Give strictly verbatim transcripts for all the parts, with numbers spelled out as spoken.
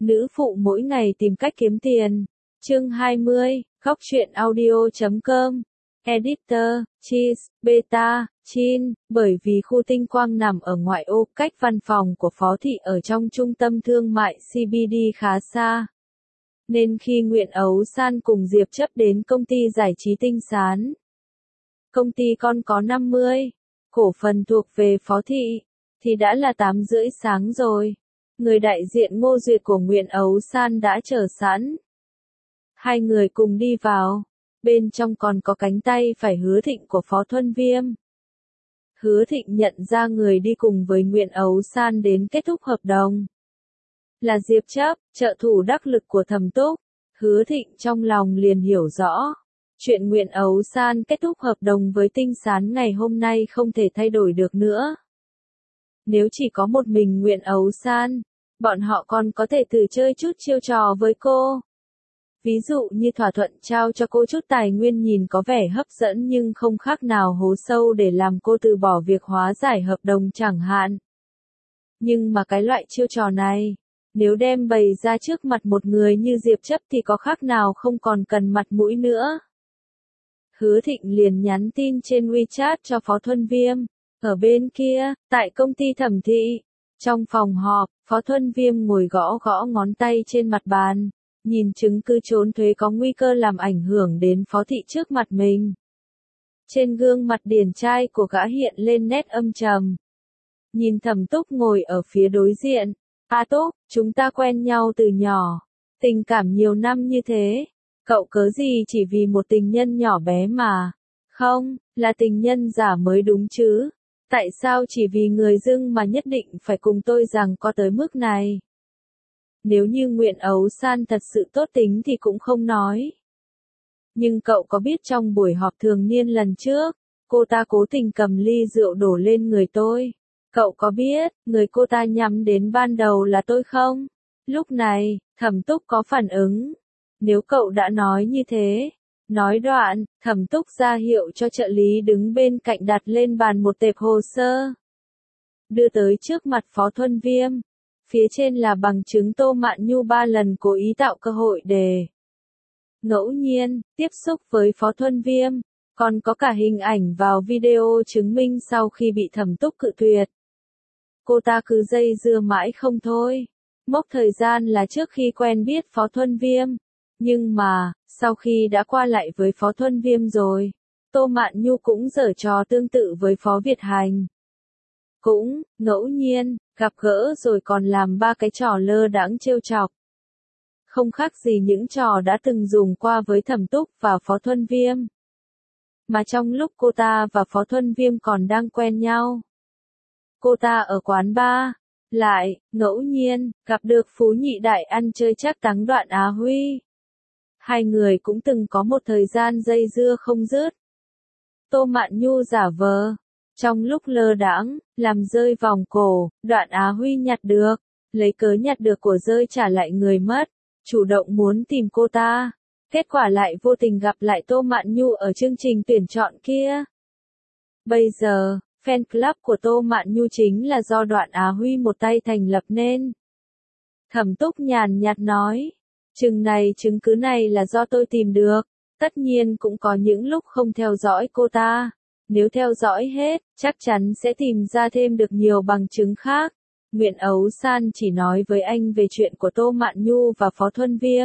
Nữ phụ mỗi ngày tìm cách kiếm tiền. Chương hai mươi, góc truyện audio chấm com. Editor, Cheese, Beta, Chin, bởi vì khu tinh quang nằm ở ngoại ô, cách văn phòng của Phó Thị ở trong trung tâm thương mại xê bê đê khá xa. Nên khi Nguyễn Ấu San cùng Diệp Chấp đến công ty giải trí Tinh Sán, công ty con có năm mươi cổ phần thuộc về Phó Thị, thì đã là tám rưỡi sáng rồi. Người đại diện Ngô Duyệt của Nguyễn Ấu San đã chờ sẵn. Hai người cùng đi vào. Bên trong còn có cánh tay phải Hứa Thịnh của Phó Thuân Viêm. Hứa Thịnh nhận ra người đi cùng với Nguyễn Ấu San đến kết thúc hợp đồng là Diệp Chấp, trợ thủ đắc lực của Thẩm Túc. Hứa Thịnh trong lòng liền hiểu rõ. Chuyện Nguyễn Ấu San kết thúc hợp đồng với Tinh Sán ngày hôm nay không thể thay đổi được nữa. Nếu chỉ có một mình Nguyễn Ấu San, bọn họ còn có thể thử chơi chút chiêu trò với cô. Ví dụ như thỏa thuận trao cho cô chút tài nguyên nhìn có vẻ hấp dẫn nhưng không khác nào hố sâu để làm cô từ bỏ việc hóa giải hợp đồng chẳng hạn. Nhưng mà cái loại chiêu trò này, nếu đem bày ra trước mặt một người như Diệp Chấp thì có khác nào không còn cần mặt mũi nữa. Hứa Thịnh liền nhắn tin trên WeChat cho Phó Thuân Viêm. Ở bên kia, tại công ty Thẩm Thị, trong phòng họp, Phó Thuân Viêm ngồi gõ gõ ngón tay trên mặt bàn, nhìn chứng cứ trốn thuế có nguy cơ làm ảnh hưởng đến Phó Thị trước mặt mình. Trên gương mặt điển trai của gã hiện lên nét âm trầm. Nhìn Thẩm Túc ngồi ở phía đối diện. A Túc, chúng ta quen nhau từ nhỏ, tình cảm nhiều năm như thế, cậu cớ gì chỉ vì một tình nhân nhỏ bé mà? Không, là tình nhân giả mới đúng chứ. Tại sao chỉ vì người dưng mà nhất định phải cùng tôi rằng có tới mức này? Nếu như Nguyễn Ấu San thật sự tốt tính thì cũng không nói. Nhưng cậu có biết trong buổi họp thường niên lần trước, cô ta cố tình cầm ly rượu đổ lên người tôi. Cậu có biết, người cô ta nhắm đến ban đầu là tôi không? Lúc này, Thẩm Túc có phản ứng. Nếu cậu đã nói như thế. Nói đoạn, Thẩm Túc ra hiệu cho trợ lý đứng bên cạnh đặt lên bàn một tệp hồ sơ. Đưa tới trước mặt Phó Thuân Viêm. Phía trên là bằng chứng Tô Mạn Nhu ba lần cố ý tạo cơ hội để ngẫu nhiên tiếp xúc với Phó Thuân Viêm. Còn có cả hình ảnh vào video chứng minh sau khi bị Thẩm Túc cự tuyệt. Cô ta cứ dây dưa mãi không thôi. Mốc thời gian là trước khi quen biết Phó Thuân Viêm. Nhưng mà, sau khi đã qua lại với Phó Thuân Viêm rồi, Tô Mạn Nhu cũng giở trò tương tự với Phó Việt Hành. Cũng, ngẫu nhiên, gặp gỡ rồi còn làm ba cái trò lơ đãng trêu chọc. Không khác gì những trò đã từng dùng qua với Thẩm Túc và Phó Thuân Viêm. Mà trong lúc cô ta và Phó Thuân Viêm còn đang quen nhau, cô ta ở quán bar, lại, ngẫu nhiên, gặp được Phú Nhị Đại ăn chơi chắc táng Đoạn Á Huy. Hai người cũng từng có một thời gian dây dưa không dứt. Tô Mạn Nhu giả vờ, trong lúc lơ đãng, làm rơi vòng cổ, Đoạn Á Huy nhặt được, lấy cớ nhặt được của rơi trả lại người mất, chủ động muốn tìm cô ta. Kết quả lại vô tình gặp lại Tô Mạn Nhu ở chương trình tuyển chọn kia. Bây giờ, fan club của Tô Mạn Nhu chính là do Đoạn Á Huy một tay thành lập nên. Thẩm Túc nhàn nhạt nói, chừng này chứng cứ này là do tôi tìm được, tất nhiên cũng có những lúc không theo dõi cô ta. Nếu theo dõi hết, chắc chắn sẽ tìm ra thêm được nhiều bằng chứng khác. Nguyễn Ấu San chỉ nói với anh về chuyện của Tô Mạn Nhu và Phó Thuân Viêm.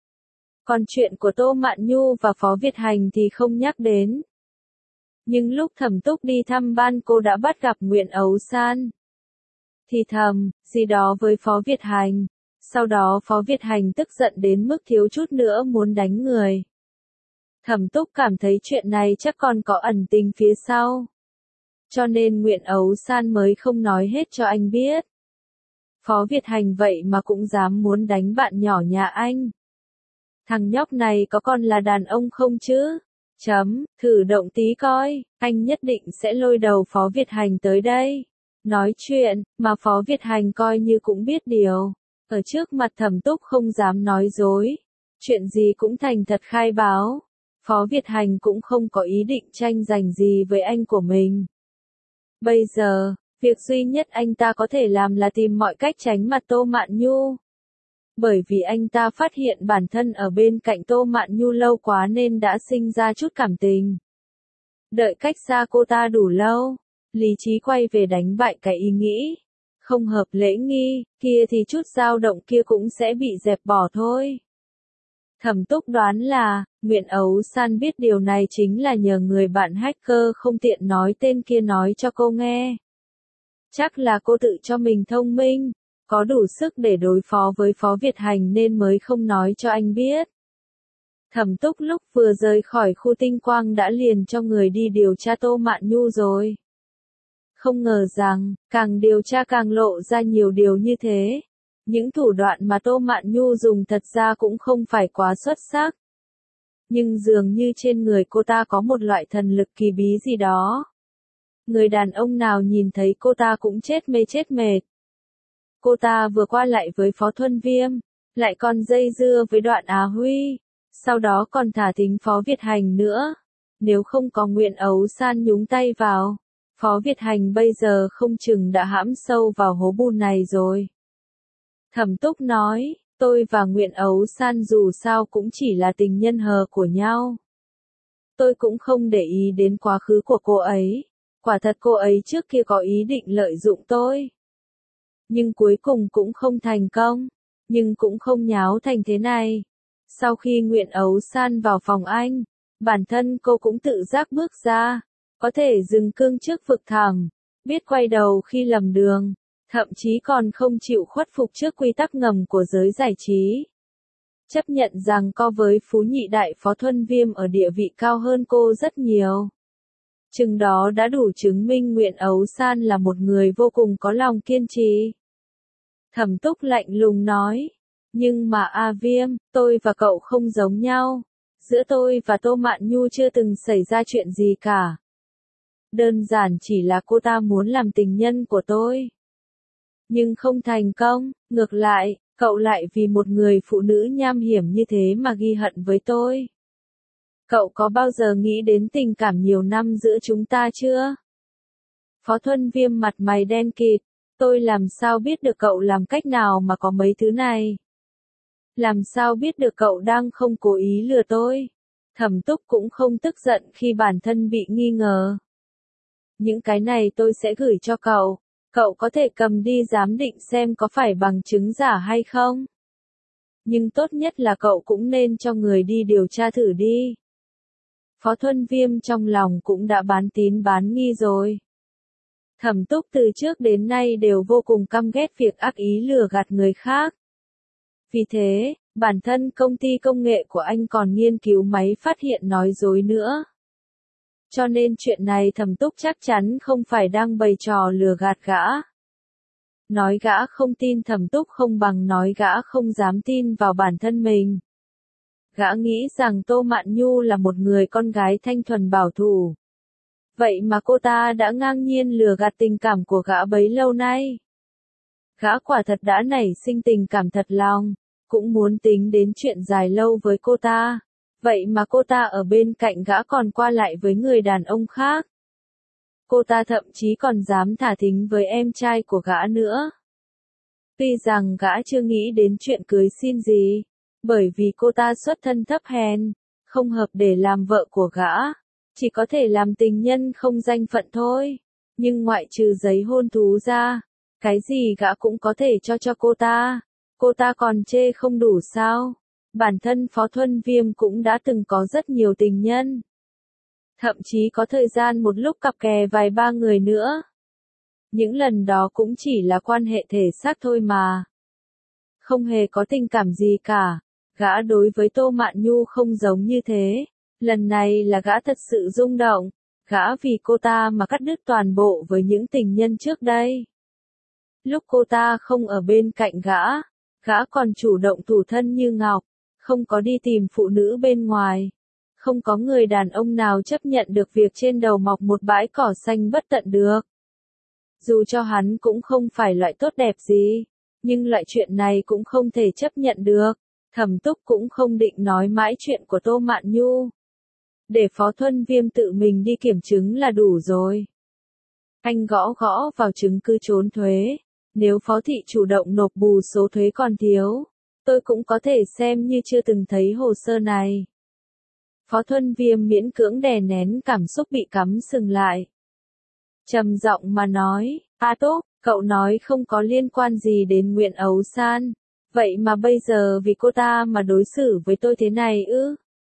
Còn chuyện của Tô Mạn Nhu và Phó Việt Hành thì không nhắc đến. Nhưng lúc Thẩm Túc đi thăm ban cô đã bắt gặp Nguyễn Ấu San. Thì thầm, gì đó với Phó Việt Hành. Sau đó Phó Việt Hành tức giận đến mức thiếu chút nữa muốn đánh người. Thẩm Túc cảm thấy chuyện này chắc còn có ẩn tình phía sau. Cho nên Nguyễn Ấu San mới không nói hết cho anh biết. Phó Việt Hành vậy mà cũng dám muốn đánh bạn nhỏ nhà anh. Thằng nhóc này có còn là đàn ông không chứ? Chấm, thử động tí coi, anh nhất định sẽ lôi đầu Phó Việt Hành tới đây. Nói chuyện, mà Phó Việt Hành coi như cũng biết điều. Ở trước mặt Thẩm Túc không dám nói dối. Chuyện gì cũng thành thật khai báo. Phó Việt Hành cũng không có ý định tranh giành gì với anh của mình. Bây giờ, việc duy nhất anh ta có thể làm là tìm mọi cách tránh mặt Tô Mạn Nhu. bởi vì anh ta phát hiện bản thân ở bên cạnh Tô Mạn Nhu lâu quá nên đã sinh ra chút cảm tình. Đợi cách xa cô ta đủ lâu, lý trí quay về đánh bại cái ý nghĩ không hợp lễ nghi kia thì chút dao động kia cũng sẽ bị dẹp bỏ thôi. Thẩm Túc đoán là, Nguyện Ấu San biết điều này chính là nhờ người bạn hacker không tiện nói tên kia nói cho cô nghe. Chắc là cô tự cho mình thông minh, có đủ sức để đối phó với Phó Việt Hành nên mới không nói cho anh biết. Thẩm Túc lúc vừa rời khỏi khu tinh quang đã liền cho người đi điều tra Tô Mạn Nhu rồi. Không ngờ rằng, càng điều tra càng lộ ra nhiều điều như thế. Những thủ đoạn mà Tô Mạn Nhu dùng thật ra cũng không phải quá xuất sắc. Nhưng dường như trên người cô ta có một loại thần lực kỳ bí gì đó. Người đàn ông nào nhìn thấy cô ta cũng chết mê chết mệt. Cô ta vừa qua lại với Phó Thuân Viêm, lại còn dây dưa với Đoạn Á Huy, sau đó còn thả thính Phó Việt Hành nữa. Nếu không có Nguyện Ấu San nhúng tay vào, Phó Việt Hành bây giờ không chừng đã hãm sâu vào hố bùn này rồi. Thẩm Túc nói, tôi và Nguyện Ấu San dù sao cũng chỉ là tình nhân hờ của nhau. Tôi cũng không để ý đến quá khứ của cô ấy. Quả thật cô ấy trước kia có ý định lợi dụng tôi. Nhưng cuối cùng cũng không thành công. Nhưng cũng không nháo thành thế này. Sau khi Nguyện Ấu San vào phòng anh, bản thân cô cũng tự giác bước ra. Có thể dừng cương trước vực thẳm, biết quay đầu khi lầm đường. Thậm chí còn không chịu khuất phục trước quy tắc ngầm của giới giải trí. Chấp nhận rằng co với Phú Nhị Đại Phó Thuân Viêm ở địa vị cao hơn cô rất nhiều. Chừng đó đã đủ chứng minh Nguyện Ấu San là một người vô cùng có lòng kiên trì. Thẩm Túc lạnh lùng nói, nhưng mà A Viêm, tôi và cậu không giống nhau. Giữa tôi và Tô Mạn Nhu chưa từng xảy ra chuyện gì cả. Đơn giản chỉ là cô ta muốn làm tình nhân của tôi. Nhưng không thành công, ngược lại, cậu lại vì một người phụ nữ nham hiểm như thế mà ghi hận với tôi. Cậu có bao giờ nghĩ đến tình cảm nhiều năm giữa chúng ta chưa? Phó Thuân Viêm mặt mày đen kịt, tôi làm sao biết được cậu làm cách nào mà có mấy thứ này? Làm sao biết được cậu đang không cố ý lừa tôi? Thẩm Túc cũng không tức giận khi bản thân bị nghi ngờ. Những cái này tôi sẽ gửi cho cậu. Cậu có thể cầm đi giám định xem có phải bằng chứng giả hay không. Nhưng tốt nhất là cậu cũng nên cho người đi điều tra thử đi. Phó Thuân Viêm trong lòng cũng đã bán tín bán nghi rồi. Thẩm Túc từ trước đến nay đều vô cùng căm ghét việc ác ý lừa gạt người khác. Vì thế, bản thân công ty công nghệ của anh còn nghiên cứu máy phát hiện nói dối nữa. Cho nên chuyện này Thẩm Túc chắc chắn không phải đang bày trò lừa gạt gã. Nói gã không tin Thẩm Túc không bằng nói gã không dám tin vào bản thân mình. Gã nghĩ rằng Tô Mạn Nhu là một người con gái thanh thuần bảo thủ. Vậy mà cô ta đã ngang nhiên lừa gạt tình cảm của gã bấy lâu nay. Gã quả thật đã nảy sinh tình cảm thật lòng, cũng muốn tính đến chuyện dài lâu với cô ta. Vậy mà cô ta ở bên cạnh gã còn qua lại với người đàn ông khác. Cô ta thậm chí còn dám thả thính với em trai của gã nữa. Tuy rằng gã chưa nghĩ đến chuyện cưới xin gì, bởi vì cô ta xuất thân thấp hèn, không hợp để làm vợ của gã, chỉ có thể làm tình nhân không danh phận thôi. Nhưng ngoại trừ giấy hôn thú ra, cái gì gã cũng có thể cho cho cô ta. Cô ta còn chê không đủ sao? Bản thân Phó Thuân Viêm cũng đã từng có rất nhiều tình nhân. Thậm chí có thời gian một lúc cặp kè vài ba người nữa. Những lần đó cũng chỉ là quan hệ thể xác thôi mà. Không hề có tình cảm gì cả. Gã đối với Tô Mạn Nhu không giống như thế. Lần này là gã thật sự rung động. Gã vì cô ta mà cắt đứt toàn bộ với những tình nhân trước đây. Lúc cô ta không ở bên cạnh gã, gã còn chủ động thủ thân như ngọc, không có đi tìm phụ nữ bên ngoài. Không có người đàn ông nào chấp nhận được việc trên đầu mọc một bãi cỏ xanh bất tận được. Dù cho hắn cũng không phải loại tốt đẹp gì, nhưng loại chuyện này cũng không thể chấp nhận được. Thẩm Túc cũng không định nói mãi chuyện của Tô Mạn Nhu. Để Phó Thuân Viêm tự mình đi kiểm chứng là đủ rồi. Anh gõ gõ vào chứng cứ trốn thuế. Nếu Phó Thị chủ động nộp bù số thuế còn thiếu, tôi cũng có thể xem như chưa từng thấy hồ sơ này. Phó Thuân Viêm miễn cưỡng đè nén cảm xúc bị cắm sừng lại. Trầm giọng mà nói, A Túc, cậu nói không có liên quan gì đến Nguyện Ấu San. Vậy mà bây giờ vì cô ta mà đối xử với tôi thế này ư?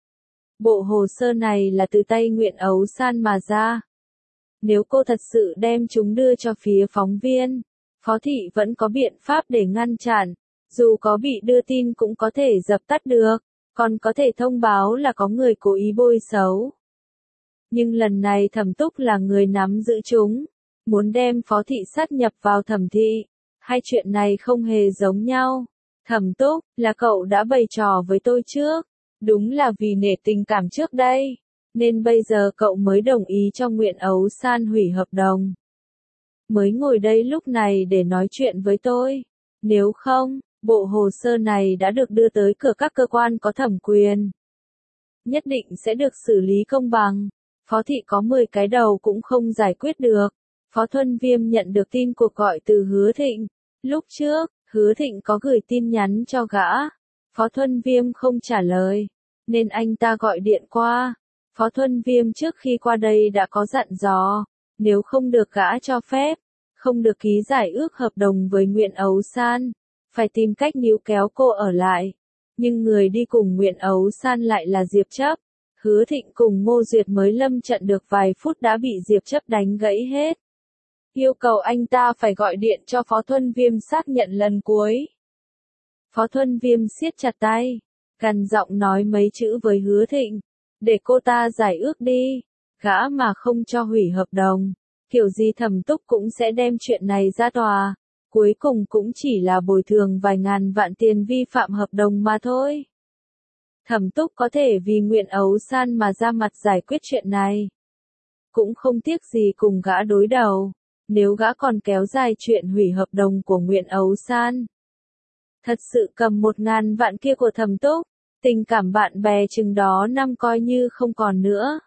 Bộ hồ sơ này là từ tay Nguyện Ấu San mà ra. Nếu cô thật sự đem chúng đưa cho phía phóng viên, Phó Thị vẫn có biện pháp để ngăn chặn. Dù có bị đưa tin cũng có thể dập tắt được, còn có thể thông báo là có người cố ý bôi xấu. Nhưng lần này Thẩm Túc là người nắm giữ chúng, muốn đem Phó Thị sát nhập vào Thẩm Thị. Hai chuyện này không hề giống nhau. Thẩm Túc, là cậu đã bày trò với tôi trước. Đúng là vì nể tình cảm trước đây, nên bây giờ cậu mới đồng ý cho Nguyện Ấu San hủy hợp đồng. Mới ngồi đây lúc này để nói chuyện với tôi. Nếu không, bộ hồ sơ này đã được đưa tới cửa các cơ quan có thẩm quyền. Nhất định sẽ được xử lý công bằng. Phó Thị có mười cái đầu cũng không giải quyết được. Phó Thuân Viêm nhận được tin cuộc gọi từ Hứa Thịnh. Lúc trước, Hứa Thịnh có gửi tin nhắn cho gã. Phó Thuân Viêm không trả lời, nên anh ta gọi điện qua. Phó Thuân Viêm trước khi qua đây đã có dặn dò, nếu không được gã cho phép, không được ký giải ước hợp đồng với Nguyện Ấu San, phải tìm cách níu kéo cô ở lại. Nhưng người đi cùng Nguyện Ấu San lại là Diệp Chấp. Hứa Thịnh cùng Ngô Duyệt mới lâm trận được vài phút đã bị Diệp Chấp đánh gãy hết. Yêu cầu anh ta phải gọi điện cho Phó Thuân Viêm xác nhận lần cuối. Phó Thuân Viêm siết chặt tay, gằn giọng nói mấy chữ với Hứa Thịnh, để cô ta giải ước đi, gã mà không cho hủy hợp đồng, kiểu gì Thẩm Túc cũng sẽ đem chuyện này ra tòa, cuối cùng cũng chỉ là bồi thường vài ngàn vạn tiền vi phạm hợp đồng mà thôi. Thẩm Túc có thể vì Nguyện Ấu San mà ra mặt giải quyết chuyện này, cũng không tiếc gì cùng gã đối đầu, nếu gã còn kéo dài chuyện hủy hợp đồng của Nguyện Ấu San. Thật sự cầm một ngàn vạn kia của Thẩm Túc, tình cảm bạn bè chừng đó năm coi như không còn nữa.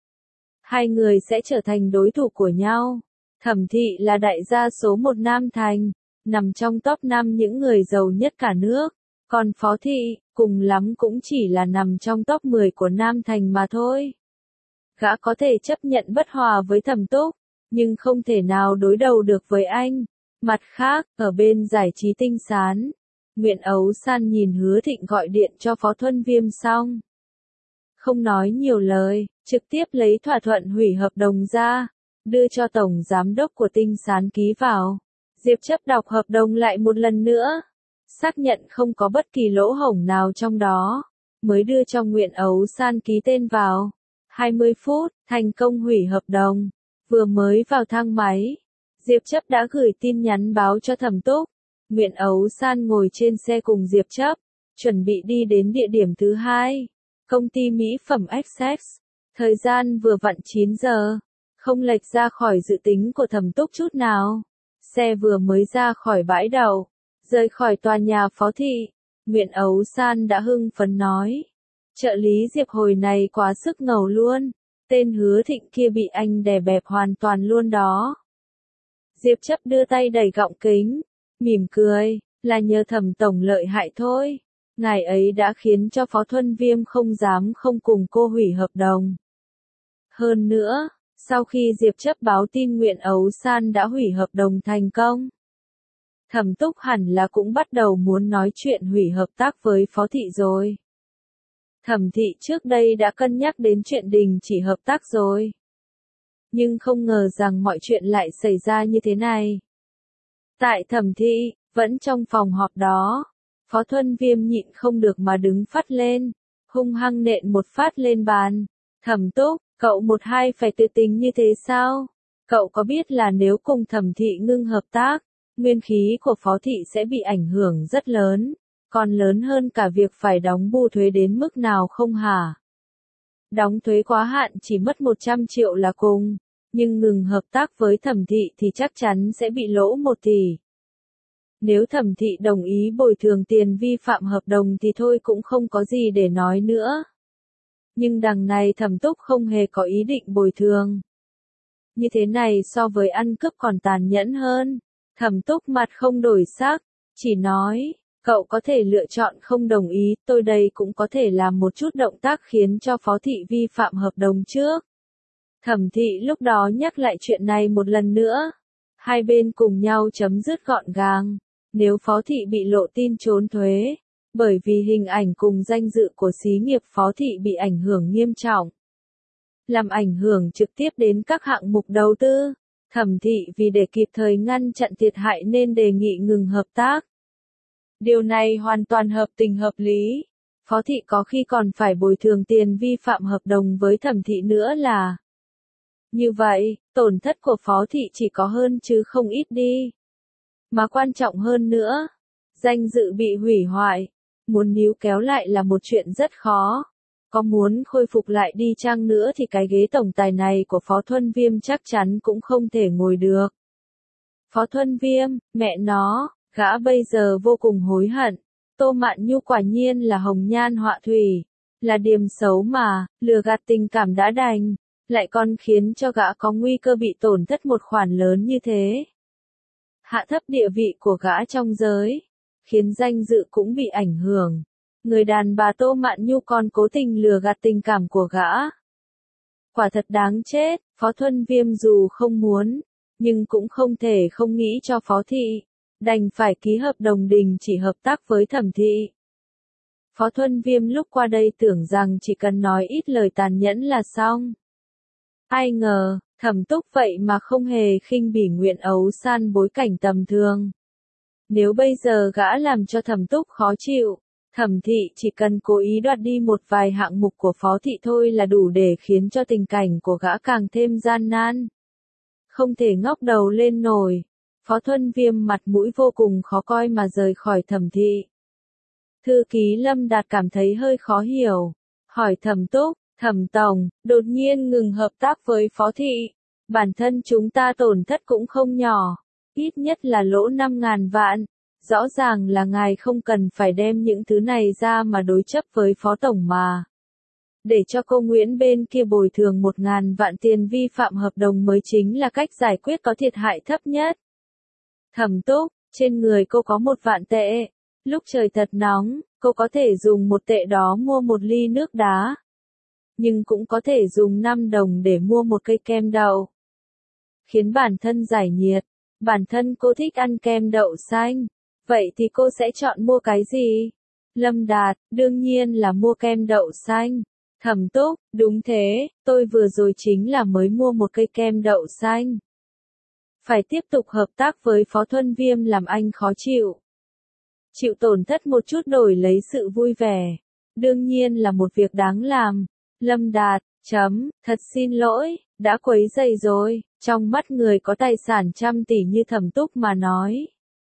Hai người sẽ trở thành đối thủ của nhau. Thẩm Thị là đại gia số một Nam Thành, nằm trong top năm những người giàu nhất cả nước. Còn Phó Thị, cùng lắm cũng chỉ là nằm trong top mười của Nam Thành mà thôi. Gã có thể chấp nhận bất hòa với Thẩm Túc, nhưng không thể nào đối đầu được với anh. Mặt khác, ở bên giải trí Tinh Sán, Nguyện Ấu San nhìn Hứa Thịnh gọi điện cho Phó Thuân Viêm xong. Không nói nhiều lời, trực tiếp lấy thỏa thuận hủy hợp đồng ra, đưa cho Tổng Giám đốc của Tinh Sán ký vào. Diệp Chấp đọc hợp đồng lại một lần nữa, xác nhận không có bất kỳ lỗ hổng nào trong đó, mới đưa cho Nguyện Ấu San ký tên vào. hai mươi phút, thành công hủy hợp đồng. Vừa mới vào thang máy, Diệp Chấp đã gửi tin nhắn báo cho Thẩm Túc. Nguyện Ấu San ngồi trên xe cùng Diệp Chấp, chuẩn bị đi đến địa điểm thứ hai, công ty mỹ phẩm Essex. Thời gian vừa vặn chín giờ, không lệch ra khỏi dự tính của Thẩm Túc chút nào. Xe vừa mới ra khỏi bãi đậu, rời khỏi tòa nhà Phó Thị, Nguyện Ấu San đã hưng phấn nói. Trợ lý Diệp hồi này quá sức ngầu luôn, tên Hứa Thịnh kia bị anh đè bẹp hoàn toàn luôn đó. Diệp Chấp đưa tay đẩy gọng kính, mỉm cười, là nhờ Thẩm tổng lợi hại thôi. Ngài ấy đã khiến cho Phó Thuân Viêm không dám không cùng cô hủy hợp đồng. Hơn nữa, sau khi Diệp Chấp báo tin Nguyện Ấu San đã hủy hợp đồng thành công, Thẩm Túc hẳn là cũng bắt đầu muốn nói chuyện hủy hợp tác với Phó Thị rồi. Thẩm Thị trước đây đã cân nhắc đến chuyện đình chỉ hợp tác rồi. Nhưng không ngờ rằng mọi chuyện lại xảy ra như thế này. Tại Thẩm Thị, vẫn trong phòng họp đó, Phó Thuân Viêm nhịn không được mà đứng phát lên, hung hăng nện một phát lên bàn. Thẩm Túc, cậu một hai phải tự tính như thế sao? Cậu có biết là nếu cùng Thẩm Thị ngưng hợp tác, nguyên khí của Phó Thị sẽ bị ảnh hưởng rất lớn, còn lớn hơn cả việc phải đóng bù thuế đến mức nào không hả? Đóng thuế quá hạn chỉ mất một trăm triệu là cùng, nhưng ngừng hợp tác với Thẩm Thị thì chắc chắn sẽ bị lỗ một tỷ. Nếu Thẩm Thị đồng ý bồi thường tiền vi phạm hợp đồng thì thôi cũng không có gì để nói nữa. Nhưng đằng này Thẩm Túc không hề có ý định bồi thường. Như thế này so với ăn cướp còn tàn nhẫn hơn. Thẩm Túc mặt không đổi sắc, chỉ nói, Cậu có thể lựa chọn không đồng ý, tôi đây cũng có thể làm một chút động tác khiến cho Phó Thị vi phạm hợp đồng trước. Thẩm Thị lúc đó nhắc lại chuyện này một lần nữa. Hai bên cùng nhau chấm dứt gọn gàng. Nếu Phó Thị bị lộ tin trốn thuế, bởi vì hình ảnh cùng danh dự của xí nghiệp Phó Thị bị ảnh hưởng nghiêm trọng, làm ảnh hưởng trực tiếp đến các hạng mục đầu tư, Thẩm Thị vì để kịp thời ngăn chặn thiệt hại nên đề nghị ngừng hợp tác. Điều này hoàn toàn hợp tình hợp lý. Phó Thị có khi còn phải bồi thường tiền vi phạm hợp đồng với Thẩm Thị nữa là. Như vậy, tổn thất của Phó Thị chỉ có hơn chứ không ít đi. Mà quan trọng hơn nữa, danh dự bị hủy hoại, muốn níu kéo lại là một chuyện rất khó. Có muốn khôi phục lại đi chăng nữa thì cái ghế tổng tài này của Phó Thuân Viêm chắc chắn cũng không thể ngồi được. Phó Thuân Viêm, mẹ nó, gã bây giờ vô cùng hối hận. Tô Mạn Nhu quả nhiên là hồng nhan họa thủy, là điềm xấu mà, lừa gạt tình cảm đã đành, lại còn khiến cho gã có nguy cơ bị tổn thất một khoản lớn như thế. Hạ thấp địa vị của gã trong giới, khiến danh dự cũng bị ảnh hưởng. Người đàn bà Tô Mạn Nhu còn cố tình lừa gạt tình cảm của gã. Quả thật đáng chết, Phó Thuân Viêm dù không muốn, nhưng cũng không thể không nghĩ cho Phó Thị, đành phải ký hợp đồng đình chỉ hợp tác với Thẩm Thị. Phó Thuân Viêm lúc qua đây tưởng rằng chỉ cần nói ít lời tàn nhẫn là xong. Ai ngờ, Thẩm Túc vậy mà không hề khinh bỉ Nguyễn Ấu San bối cảnh tầm thường. Nếu bây giờ gã làm cho Thẩm Túc khó chịu, Thẩm Thị chỉ cần cố ý đoạt đi một vài hạng mục của Phó Thị thôi là đủ để khiến cho tình cảnh của gã càng thêm gian nan. Không thể ngóc đầu lên nổi. Phó Thuân Viêm mặt mũi vô cùng khó coi mà rời khỏi Thẩm Thị. Thư ký Lâm Đạt cảm thấy hơi khó hiểu. Hỏi Thẩm Túc, Thẩm Tổng, đột nhiên ngừng hợp tác với Phó Thị. Bản thân chúng ta tổn thất cũng không nhỏ. Ít nhất là lỗ năm ngàn vạn. Rõ ràng là ngài không cần phải đem những thứ này ra mà đối chấp với Phó Tổng mà. Để cho cô Nguyễn bên kia bồi thường một ngàn vạn tiền vi phạm hợp đồng mới chính là cách giải quyết có thiệt hại thấp nhất. Thẩm Túc, trên người cô có một vạn tệ. Lúc trời thật nóng, cô có thể dùng một tệ đó mua một ly nước đá. Nhưng cũng có thể dùng năm đồng để mua một cây kem đậu. Khiến bản thân giải nhiệt. Bản thân cô thích ăn kem đậu xanh. Vậy thì cô sẽ chọn mua cái gì? Lâm Đạt, đương nhiên là mua kem đậu xanh. Thẩm Túc, đúng thế, tôi vừa rồi chính là mới mua một cây kem đậu xanh. Phải tiếp tục hợp tác với Phó Thuân Viêm làm anh khó chịu. Chịu tổn thất một chút đổi lấy sự vui vẻ. Đương nhiên là một việc đáng làm. Lâm Đạt, chấm, thật xin lỗi, đã quấy rầy rồi. Trong mắt người có tài sản trăm tỷ như Thẩm Túc mà nói.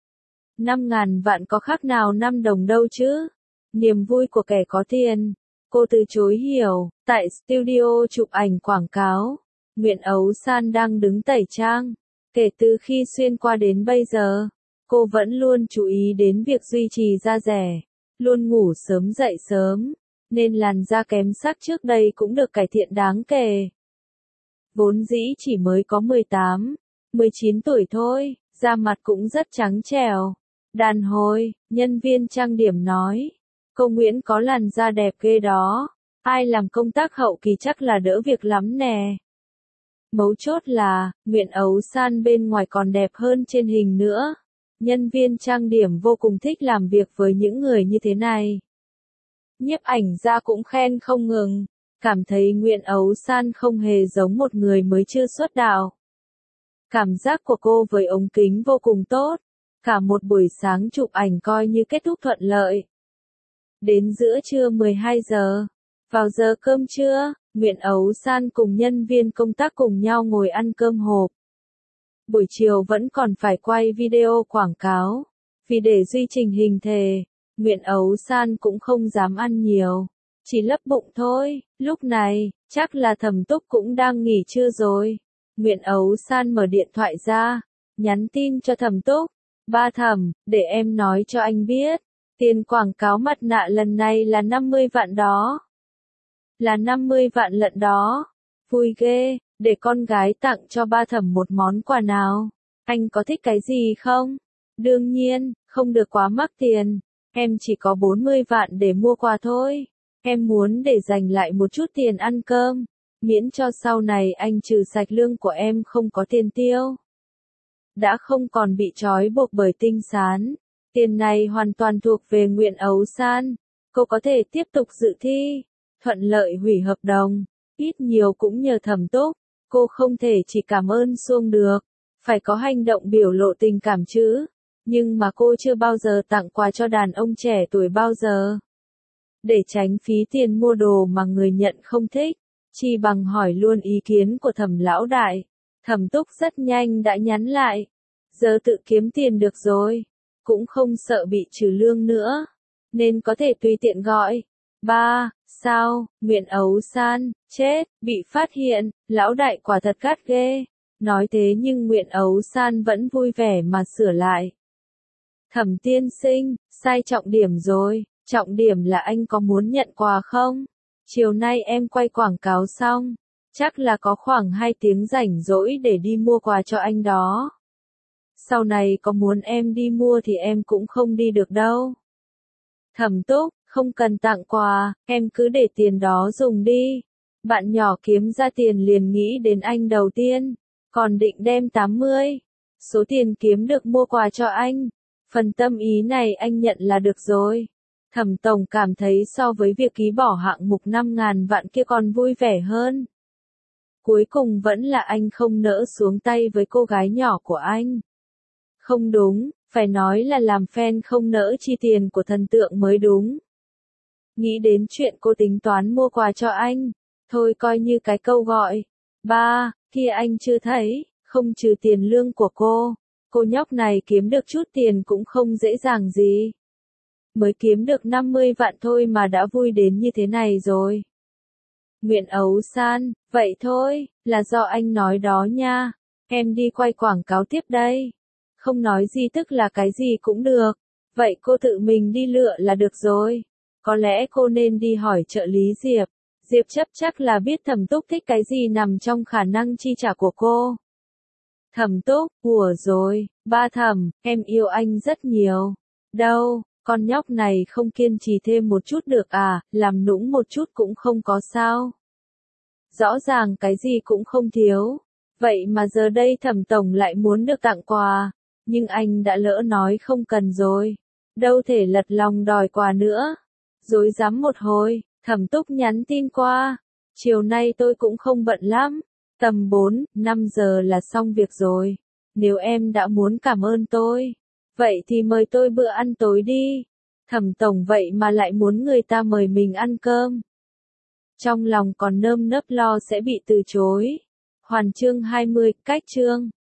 Năm ngàn vạn có khác nào năm đồng đâu chứ. Niềm vui của kẻ có tiền. Cô từ chối hiểu. Tại studio chụp ảnh quảng cáo, Nguyễn Ấu San đang đứng tẩy trang. Kể từ khi xuyên qua đến bây giờ, cô vẫn luôn chú ý đến việc duy trì da rẻ, luôn ngủ sớm dậy sớm, nên làn da kém sắc trước đây cũng được cải thiện đáng kể. Vốn dĩ chỉ mới có mười tám, mười chín tuổi thôi, da mặt cũng rất trắng trẻo. Đàn hồi, nhân viên trang điểm nói, cô Nguyễn có làn da đẹp ghê đó, ai làm công tác hậu kỳ chắc là đỡ việc lắm nè. Mấu chốt là, Nguyễn Ấu San bên ngoài còn đẹp hơn trên hình nữa. Nhân viên trang điểm vô cùng thích làm việc với những người như thế này. Nhiếp ảnh gia cũng khen không ngừng, cảm thấy Nguyễn Ấu San không hề giống một người mới chưa xuất đạo. Cảm giác của cô với ống kính vô cùng tốt, cả một buổi sáng chụp ảnh coi như kết thúc thuận lợi. Đến giữa trưa mười hai giờ, vào giờ cơm trưa, Nguyễn Ấu San cùng nhân viên công tác cùng nhau ngồi ăn cơm hộp. Buổi chiều vẫn còn phải quay video quảng cáo. Vì để duy trì hình thể, Nguyễn Ấu San cũng không dám ăn nhiều. Chỉ lấp bụng thôi. Lúc này, chắc là Thẩm Túc cũng đang nghỉ trưa rồi. Nguyễn Ấu San mở điện thoại ra, nhắn tin cho Thẩm Túc. Ba Thẩm, để em nói cho anh biết. Tiền quảng cáo mặt nạ lần này là năm mươi vạn đó. Là năm mươi vạn lận đó. Vui ghê, để con gái tặng cho ba Thẩm một món quà nào. Anh có thích cái gì không? Đương nhiên, không được quá mắc tiền. Em chỉ có bốn mươi vạn để mua quà thôi. Em muốn để dành lại một chút tiền ăn cơm, miễn cho sau này anh trừ sạch lương của em không có tiền tiêu. Đã không còn bị trói buộc bởi Tinh Sán. Tiền này hoàn toàn thuộc về Nguyễn Ấu San. Cô có thể tiếp tục dự thi, thuận lợi hủy hợp đồng, ít nhiều cũng nhờ Thẩm Túc. Cô không thể chỉ cảm ơn suông được, phải có hành động biểu lộ tình cảm chứ. Nhưng mà cô chưa bao giờ tặng quà cho đàn ông trẻ tuổi bao giờ. Để tránh phí tiền mua đồ mà người nhận không thích, chi bằng hỏi luôn ý kiến của Thẩm lão đại. Thẩm Túc rất nhanh đã nhắn lại. Giờ tự kiếm tiền được rồi, cũng không sợ bị trừ lương nữa, nên có thể tùy tiện gọi. Ba, sao, Nguyễn Ấu San, chết, bị phát hiện, lão đại quả thật gắt ghê. Nói thế nhưng Nguyễn Ấu San vẫn vui vẻ mà sửa lại. Thẩm tiên sinh, sai trọng điểm rồi, trọng điểm là anh có muốn nhận quà không? Chiều nay em quay quảng cáo xong, chắc là có khoảng hai tiếng rảnh rỗi để đi mua quà cho anh đó. Sau này có muốn em đi mua thì em cũng không đi được đâu. Thẩm Túc, không cần tặng quà, em cứ để tiền đó dùng đi. Bạn nhỏ kiếm ra tiền liền nghĩ đến anh đầu tiên, còn định đem tám mươi số tiền kiếm được mua quà cho anh. Phần tâm ý này anh nhận là được rồi. Thẩm Tổng cảm thấy so với việc ký bỏ hạng mục năm ngàn vạn kia còn vui vẻ hơn. Cuối cùng vẫn là anh không nỡ xuống tay với cô gái nhỏ của anh. Không đúng, phải nói là làm fan không nỡ chi tiền của thần tượng mới đúng. Nghĩ đến chuyện cô tính toán mua quà cho anh, thôi coi như cái câu gọi. Ba, kia anh chưa thấy, không trừ tiền lương của cô, cô nhóc này kiếm được chút tiền cũng không dễ dàng gì. Mới kiếm được năm mươi vạn thôi mà đã vui đến như thế này rồi. Nguyễn Ấu San, vậy thôi, là do anh nói đó nha, em đi quay quảng cáo tiếp đây. Không nói gì tức là cái gì cũng được, vậy cô tự mình đi lựa là được rồi. Có lẽ cô nên đi hỏi trợ lý Diệp. Diệp chấp chắc là biết Thẩm Túc thích cái gì nằm trong khả năng chi trả của cô. Thẩm Túc, ủa rồi, ba Thẩm, em yêu anh rất nhiều. Đâu, con nhóc này không kiên trì thêm một chút được à, làm nũng một chút cũng không có sao. Rõ ràng cái gì cũng không thiếu. Vậy mà giờ đây Thẩm Tổng lại muốn được tặng quà. Nhưng anh đã lỡ nói không cần rồi. Đâu thể lật lòng đòi quà nữa. Rối rắm một hồi, Thẩm Túc nhắn tin qua. Chiều nay tôi cũng không bận lắm. Tầm bốn, năm giờ là xong việc rồi. Nếu em đã muốn cảm ơn tôi, vậy thì mời tôi bữa ăn tối đi. Thẩm Tổng vậy mà lại muốn người ta mời mình ăn cơm. Trong lòng còn nơm nớp lo sẽ bị từ chối. Hoàn chương hai mươi, cách chương.